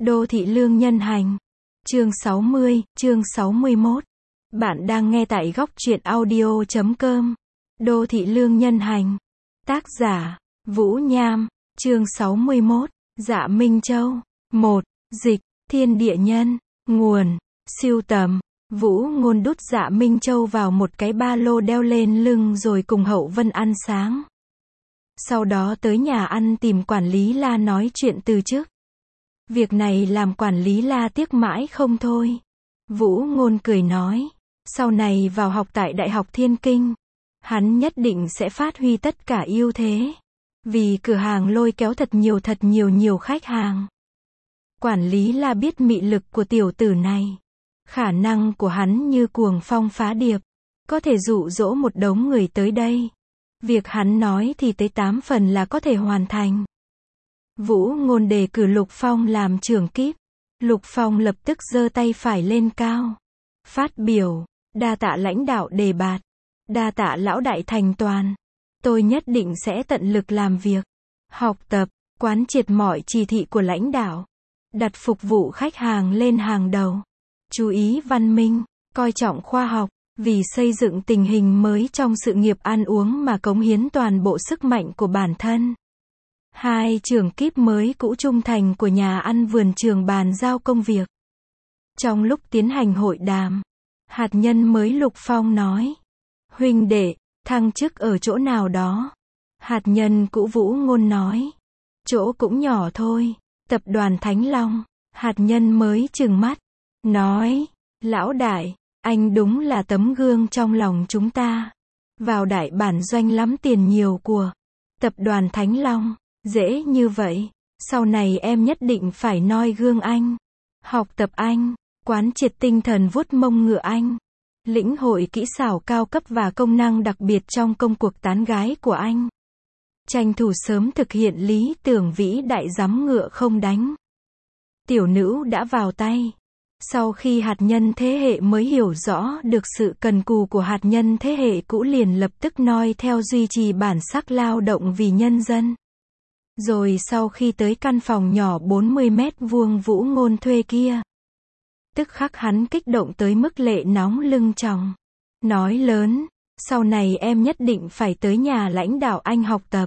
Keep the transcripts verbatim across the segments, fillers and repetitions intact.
Đô thị lương nhân hành. Chương sáu mươi, chương sáu mươi mốt. Bạn đang nghe tại góc truyện audio chấm com. Đô thị lương nhân hành. Tác giả, Vũ Nham. Chương sáu mươi mốt. Dạ Minh Châu. một. Dịch, thiên địa nhân. Nguồn, siêu tầm. Vũ Ngôn đút Dạ Minh Châu vào một cái ba lô đeo lên lưng rồi cùng Hậu Vân ăn sáng. Sau đó tới nhà ăn tìm quản lý La nói chuyện từ trước. Việc này làm quản lý La tiếc mãi không thôi. Vũ Ngôn cười nói, sau này vào học tại Đại học Thiên Kinh, hắn nhất định sẽ phát huy tất cả ưu thế. Vì cửa hàng lôi kéo thật nhiều thật nhiều nhiều khách hàng. Quản lý La biết mị lực của tiểu tử này. Khả năng của hắn như cuồng phong phá điệp. Có thể dụ dỗ một đống người tới đây. Việc hắn nói thì tới tám phần là có thể hoàn thành. Vũ Ngôn đề cử Lục Phong làm trưởng kíp. Lục Phong lập tức giơ tay phải lên cao. Phát biểu, đa tạ lãnh đạo đề bạt. Đa tạ lão đại thành toàn. Tôi nhất định sẽ tận lực làm việc. Học tập, quán triệt mọi chỉ thị của lãnh đạo. Đặt phục vụ khách hàng lên hàng đầu. Chú ý văn minh, coi trọng khoa học. Vì xây dựng tình hình mới trong sự nghiệp ăn uống mà cống hiến toàn bộ sức mạnh của bản thân. Hai trưởng kíp mới cũ trung thành của nhà ăn vườn trường bàn giao công việc. Trong lúc tiến hành hội đàm, hạt nhân mới Lục Phong nói, huynh đệ, thăng chức ở chỗ nào đó. Hạt nhân cũ Vũ Ngôn nói, chỗ cũng nhỏ thôi, tập đoàn Thánh Long. Hạt nhân mới trừng mắt, nói, lão đại, anh đúng là tấm gương trong lòng chúng ta. Vào đại bản doanh lắm tiền nhiều của tập đoàn Thánh Long, dễ như vậy, sau này em nhất định phải noi gương anh. Học tập anh, quán triệt tinh thần vuốt mông ngựa anh. Lĩnh hội kỹ xảo cao cấp và công năng đặc biệt trong công cuộc tán gái của anh. Tranh thủ sớm thực hiện lý tưởng vĩ đại giắm ngựa không đánh. Tiểu nữ đã vào tay. Sau khi hạt nhân thế hệ mới hiểu rõ được sự cần cù của hạt nhân thế hệ cũ liền lập tức noi theo duy trì bản sắc lao động vì nhân dân. Rồi sau khi tới căn phòng nhỏ bốn mươi mét vuông Vũ Ngôn thuê kia, tức khắc hắn kích động tới mức lệ nóng lưng tròng. Nói lớn, sau này em nhất định phải tới nhà lãnh đạo anh học tập.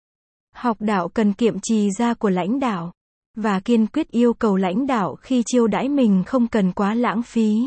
Học đạo cần kiệm trì ra của lãnh đạo. Và kiên quyết yêu cầu lãnh đạo khi chiêu đãi mình không cần quá lãng phí.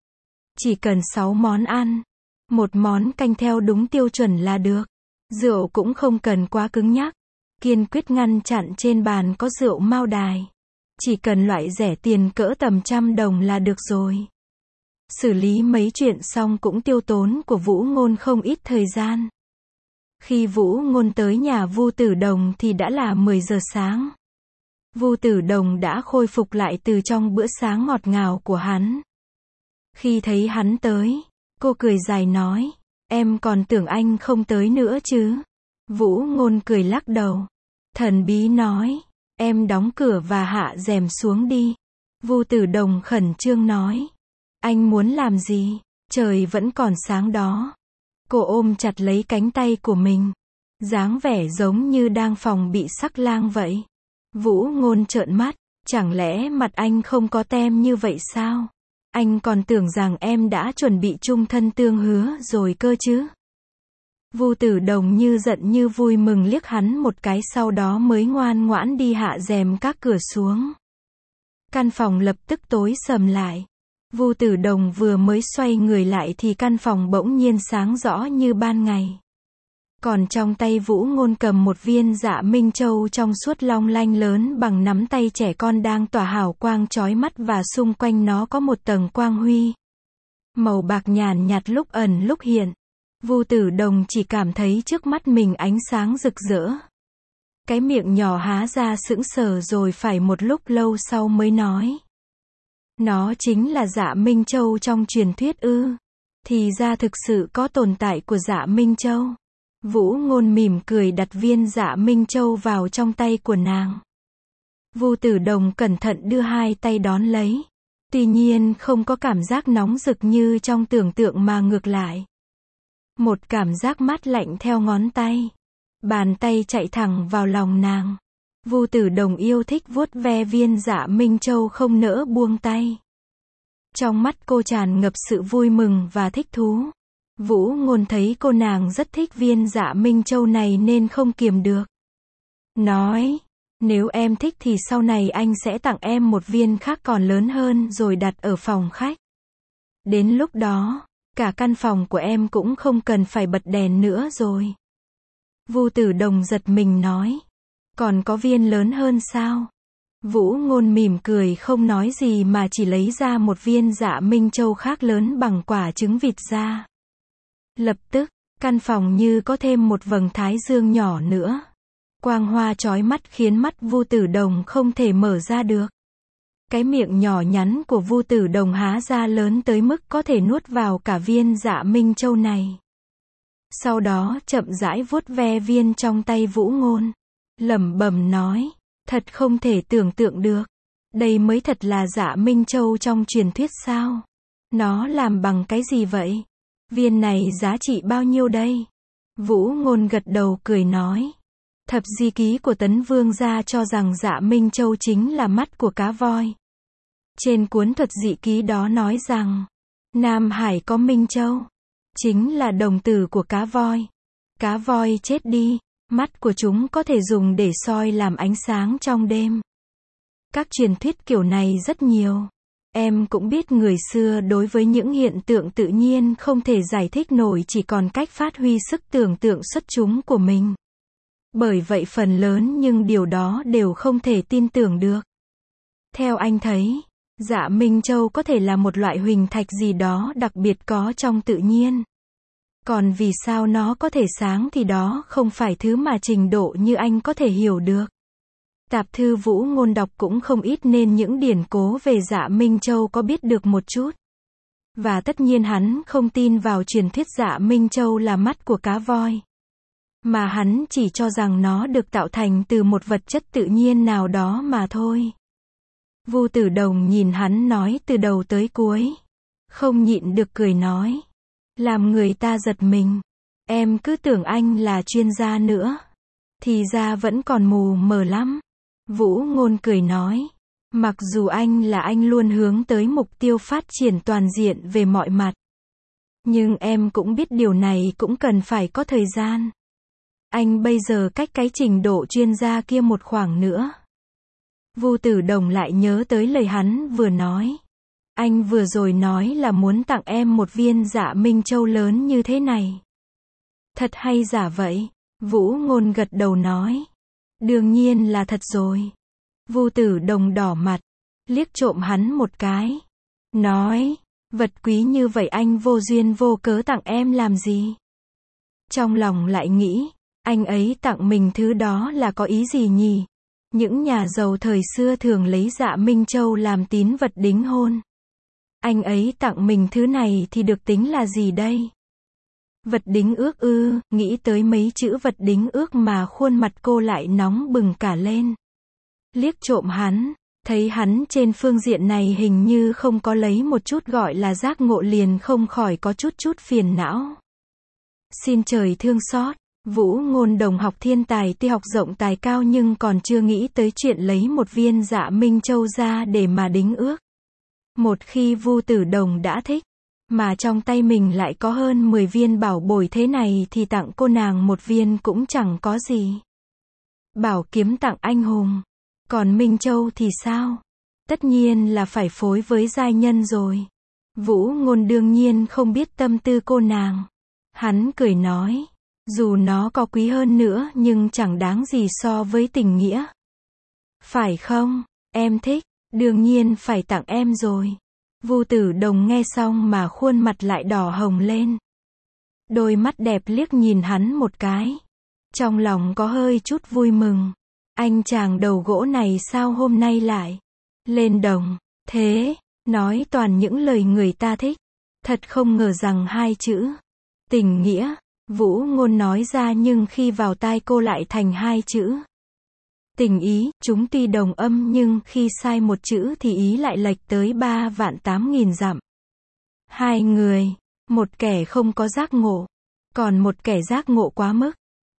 Chỉ cần sáu món ăn. Một món canh theo đúng tiêu chuẩn là được. Rượu cũng không cần quá cứng nhắc. Kiên quyết ngăn chặn trên bàn có rượu mao đài. Chỉ cần loại rẻ tiền cỡ tầm trăm đồng là được rồi. Xử lý mấy chuyện xong cũng tiêu tốn của Vũ Ngôn không ít thời gian. Khi Vũ Ngôn tới nhà Vu Tử Đồng thì đã là mười giờ sáng. Vu Tử Đồng đã khôi phục lại từ trong bữa sáng ngọt ngào của hắn. Khi thấy hắn tới, cô cười dài nói, em còn tưởng anh không tới nữa chứ. Vũ Ngôn cười lắc đầu. Thần bí nói, em đóng cửa và hạ rèm xuống đi. Vu Tử Đồng khẩn trương nói, anh muốn làm gì? Trời vẫn còn sáng đó. Cô ôm chặt lấy cánh tay của mình, dáng vẻ giống như đang phòng bị sắc lang vậy. Vũ Ngôn trợn mắt, chẳng lẽ mặt anh không có tem như vậy sao? Anh còn tưởng rằng em đã chuẩn bị chung thân tương hứa rồi cơ chứ. Vu Tử Đồng như giận như vui mừng liếc hắn một cái sau đó mới ngoan ngoãn đi hạ rèm các cửa xuống. Căn phòng lập tức tối sầm lại. Vu Tử Đồng vừa mới xoay người lại thì căn phòng bỗng nhiên sáng rõ như ban ngày. Còn trong tay Vũ Ngôn cầm một viên Dạ Minh Châu trong suốt long lanh lớn bằng nắm tay trẻ con đang tỏa hào quang chói mắt và xung quanh nó có một tầng quang huy. Màu bạc nhàn nhạt lúc ẩn lúc hiện. Vu Tử Đồng chỉ cảm thấy trước mắt mình ánh sáng rực rỡ. Cái miệng nhỏ há ra sững sờ rồi phải một lúc lâu sau mới nói. Nó chính là Dạ Minh Châu trong truyền thuyết ư? Thì ra thực sự có tồn tại của Dạ Minh Châu. Vũ Ngôn mỉm cười đặt viên Dạ Minh Châu vào trong tay của nàng. Vu Tử Đồng cẩn thận đưa hai tay đón lấy. Tuy nhiên không có cảm giác nóng rực như trong tưởng tượng mà ngược lại. Một cảm giác mát lạnh theo ngón tay. Bàn tay chạy thẳng vào lòng nàng. Vu Tử Đồng yêu thích vuốt ve viên Dạ Minh Châu không nỡ buông tay. Trong mắt cô tràn ngập sự vui mừng và thích thú. Vũ Ngôn thấy cô nàng rất thích viên Dạ Minh Châu này nên không kiềm được. Nói, nếu em thích thì sau này anh sẽ tặng em một viên khác còn lớn hơn rồi đặt ở phòng khách. Đến lúc đó, cả căn phòng của em cũng không cần phải bật đèn nữa rồi. Vu Tử Đồng giật mình nói, còn có viên lớn hơn sao? Vũ Ngôn mỉm cười không nói gì mà chỉ lấy ra một viên Dạ Minh Châu khác lớn bằng quả trứng vịt ra. Lập tức, căn phòng như có thêm một vầng thái dương nhỏ nữa. Quang hoa chói mắt khiến mắt Vu Tử Đồng không thể mở ra được. Cái miệng nhỏ nhắn của Vu Tử Đồng há ra lớn tới mức có thể nuốt vào cả viên Dạ Minh Châu này. Sau đó chậm rãi vuốt ve viên trong tay Vũ Ngôn. Lẩm bẩm nói, thật không thể tưởng tượng được. Đây mới thật là Dạ Minh Châu trong truyền thuyết sao? Nó làm bằng cái gì vậy? Viên này giá trị bao nhiêu đây? Vũ Ngôn gật đầu cười nói. Thập di ký của Tấn Vương gia cho rằng Dạ Minh Châu chính là mắt của cá voi. Trên cuốn thuật dị ký đó nói rằng, Nam Hải có Minh Châu, chính là đồng tử của cá voi. Cá voi chết đi, mắt của chúng có thể dùng để soi làm ánh sáng trong đêm. Các truyền thuyết kiểu này rất nhiều. Em cũng biết người xưa đối với những hiện tượng tự nhiên không thể giải thích nổi chỉ còn cách phát huy sức tưởng tượng xuất chúng của mình. Bởi vậy phần lớn nhưng điều đó đều không thể tin tưởng được. Theo anh thấy, Dạ Minh Châu có thể là một loại huỳnh thạch gì đó đặc biệt có trong tự nhiên. Còn vì sao nó có thể sáng thì đó không phải thứ mà trình độ như anh có thể hiểu được. Tạp thư Vũ Ngôn đọc cũng không ít nên những điển cố về Dạ Minh Châu có biết được một chút. Và tất nhiên hắn không tin vào truyền thuyết Dạ Minh Châu là mắt của cá voi. Mà hắn chỉ cho rằng nó được tạo thành từ một vật chất tự nhiên nào đó mà thôi. Vu Tử Đồng nhìn hắn nói từ đầu tới cuối. Không nhịn được cười nói. Làm người ta giật mình. Em cứ tưởng anh là chuyên gia nữa. Thì ra vẫn còn mù mờ lắm. Vũ Ngôn cười nói. Mặc dù anh là anh luôn hướng tới mục tiêu phát triển toàn diện về mọi mặt. Nhưng em cũng biết điều này cũng cần phải có thời gian. Anh bây giờ cách cái trình độ chuyên gia kia một khoảng nữa. Vu Tử Đồng lại nhớ tới lời hắn vừa nói. Anh vừa rồi nói là muốn tặng em một viên Dạ Minh Châu lớn như thế này. Thật hay giả vậy? Vũ Ngôn gật đầu nói. Đương nhiên là thật rồi. Vu Tử Đồng đỏ mặt, liếc trộm hắn một cái. Nói, vật quý như vậy anh vô duyên vô cớ tặng em làm gì? Trong lòng lại nghĩ, anh ấy tặng mình thứ đó là có ý gì nhỉ? Những nhà giàu thời xưa thường lấy Dạ Minh Châu làm tín vật đính hôn. Anh ấy tặng mình thứ này thì được tính là gì đây? Vật đính ước ư? Nghĩ tới mấy chữ vật đính ước mà khuôn mặt cô lại nóng bừng cả lên. Liếc trộm hắn, thấy hắn trên phương diện này hình như không có lấy một chút gọi là giác ngộ liền không khỏi có chút chút phiền não. Xin trời thương xót. Vũ Ngôn đồng học thiên tài tuy học rộng tài cao nhưng còn chưa nghĩ tới chuyện lấy một viên Dạ Minh Châu ra để mà đính ước. Một khi Vu Tử Đồng đã thích, mà trong tay mình lại có hơn mười viên bảo bối thế này thì tặng cô nàng một viên cũng chẳng có gì. Bảo kiếm tặng anh hùng, còn Minh Châu thì sao? Tất nhiên là phải phối với giai nhân rồi. Vũ Ngôn đương nhiên không biết tâm tư cô nàng. Hắn cười nói. Dù nó có quý hơn nữa nhưng chẳng đáng gì so với tình nghĩa. Phải không? Em thích, đương nhiên phải tặng em rồi. Vu Tử Đồng nghe xong mà khuôn mặt lại đỏ hồng lên. Đôi mắt đẹp liếc nhìn hắn một cái. Trong lòng có hơi chút vui mừng. Anh chàng đầu gỗ này sao hôm nay lại lên đồng, thế, nói toàn những lời người ta thích. Thật không ngờ rằng hai chữ tình nghĩa, Vũ Ngôn nói ra nhưng khi vào tai cô lại thành hai chữ tình ý, chúng tuy đồng âm nhưng khi sai một chữ thì ý lại lệch tới ba vạn tám nghìn dặm. Hai người, một kẻ không có giác ngộ, còn một kẻ giác ngộ quá mức.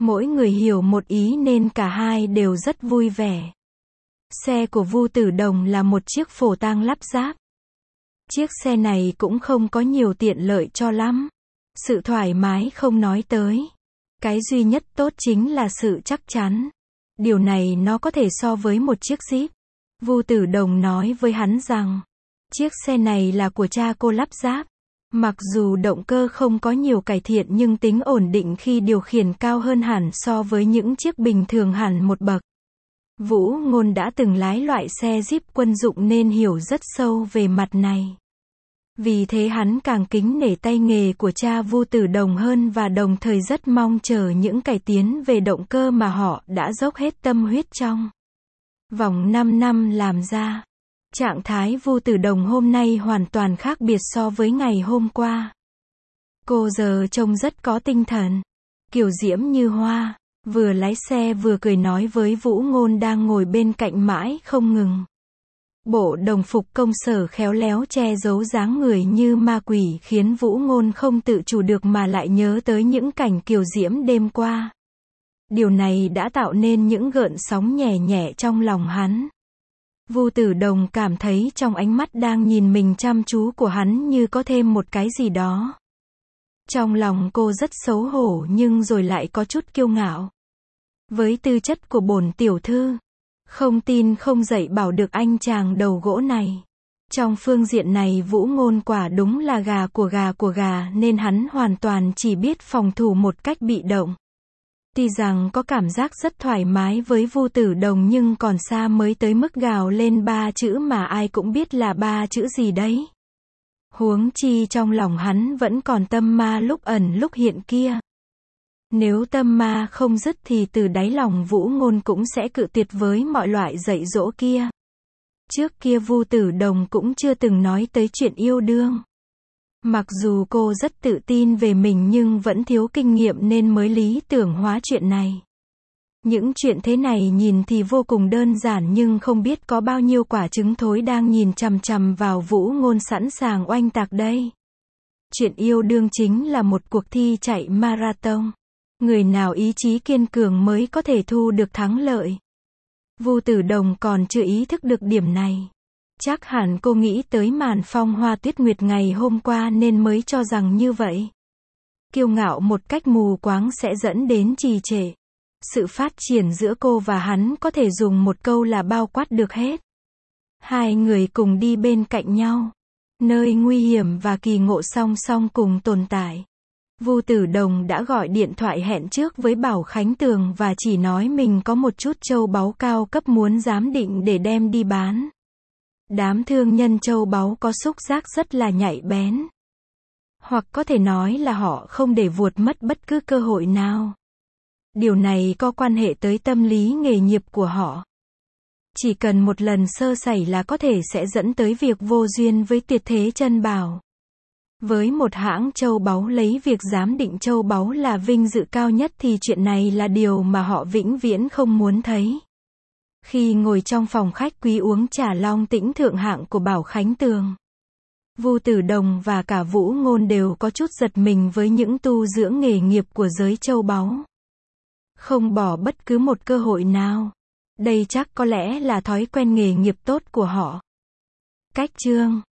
Mỗi người hiểu một ý nên cả hai đều rất vui vẻ. Xe của Vu Tử Đồng là một chiếc phổ tang lắp ráp. Chiếc xe này cũng không có nhiều tiện lợi cho lắm. Sự thoải mái không nói tới. Cái duy nhất tốt chính là sự chắc chắn. Điều này nó có thể so với một chiếc Jeep. Vu Tử Đồng nói với hắn rằng, chiếc xe này là của cha cô lắp ráp. Mặc dù động cơ không có nhiều cải thiện nhưng tính ổn định khi điều khiển cao hơn hẳn so với những chiếc bình thường hẳn một bậc. Vũ Ngôn đã từng lái loại xe Jeep quân dụng nên hiểu rất sâu về mặt này. Vì thế hắn càng kính nể tay nghề của cha Vu Tử Đồng hơn và đồng thời rất mong chờ những cải tiến về động cơ mà họ đã dốc hết tâm huyết trong vòng năm năm làm ra. Trạng thái Vu Tử Đồng hôm nay hoàn toàn khác biệt so với ngày hôm qua. Cô giờ trông rất có tinh thần, kiều diễm như hoa, vừa lái xe vừa cười nói với Vũ Ngôn đang ngồi bên cạnh mãi không ngừng. Bộ đồng phục công sở khéo léo che giấu dáng người như ma quỷ khiến Vũ Ngôn không tự chủ được mà lại nhớ tới những cảnh kiều diễm đêm qua. Điều này đã tạo nên những gợn sóng nhẹ nhẹ trong lòng hắn. Vu Tử Đồng cảm thấy trong ánh mắt đang nhìn mình chăm chú của hắn như có thêm một cái gì đó. Trong lòng cô rất xấu hổ nhưng rồi lại có chút kiêu ngạo. Với tư chất của bổn tiểu thư, không tin không dạy bảo được anh chàng đầu gỗ này. Trong phương diện này Vũ Ngôn quả đúng là gà của gà của gà nên hắn hoàn toàn chỉ biết phòng thủ một cách bị động. Tuy rằng có cảm giác rất thoải mái với Vu Tử Đồng nhưng còn xa mới tới mức gào lên ba chữ mà ai cũng biết là ba chữ gì đấy. Huống chi trong lòng hắn vẫn còn tâm ma lúc ẩn lúc hiện kia. Nếu tâm ma không dứt thì từ đáy lòng Vũ Ngôn cũng sẽ cự tuyệt với mọi loại dạy dỗ kia. Trước kia Vu Tử Đồng cũng chưa từng nói tới chuyện yêu đương. Mặc dù cô rất tự tin về mình nhưng vẫn thiếu kinh nghiệm nên mới lý tưởng hóa chuyện này. Những chuyện thế này nhìn thì vô cùng đơn giản nhưng không biết có bao nhiêu quả trứng thối đang nhìn chằm chằm vào Vũ Ngôn sẵn sàng oanh tạc đây. Chuyện yêu đương chính là một cuộc thi chạy marathon. Người nào ý chí kiên cường mới có thể thu được thắng lợi. Vu Tử Đồng còn chưa ý thức được điểm này. Chắc hẳn cô nghĩ tới màn phong hoa tuyết nguyệt ngày hôm qua nên mới cho rằng như vậy. Kiêu ngạo một cách mù quáng sẽ dẫn đến trì trệ. Sự phát triển giữa cô và hắn có thể dùng một câu là bao quát được hết. Hai người cùng đi bên cạnh nhau. Nơi nguy hiểm và kỳ ngộ song song cùng tồn tại. Vu Tử Đồng đã gọi điện thoại hẹn trước với Bảo Khánh Tường và chỉ nói mình có một chút châu báu cao cấp muốn giám định để đem đi bán. Đám thương nhân châu báu có xúc giác rất là nhạy bén. Hoặc có thể nói là họ không để vuột mất bất cứ cơ hội nào. Điều này có quan hệ tới tâm lý nghề nghiệp của họ. Chỉ cần một lần sơ sẩy là có thể sẽ dẫn tới việc vô duyên với tuyệt thế chân bảo. Với một hãng châu báu lấy việc giám định châu báu là vinh dự cao nhất thì chuyện này là điều mà họ vĩnh viễn không muốn thấy. Khi ngồi trong phòng khách quý uống trà long tĩnh thượng hạng của Bảo Khánh Tường, Vu Tử Đồng và cả Vũ Ngôn đều có chút giật mình với những tu dưỡng nghề nghiệp của giới châu báu. Không bỏ bất cứ một cơ hội nào. Đây chắc có lẽ là thói quen nghề nghiệp tốt của họ. Cách chương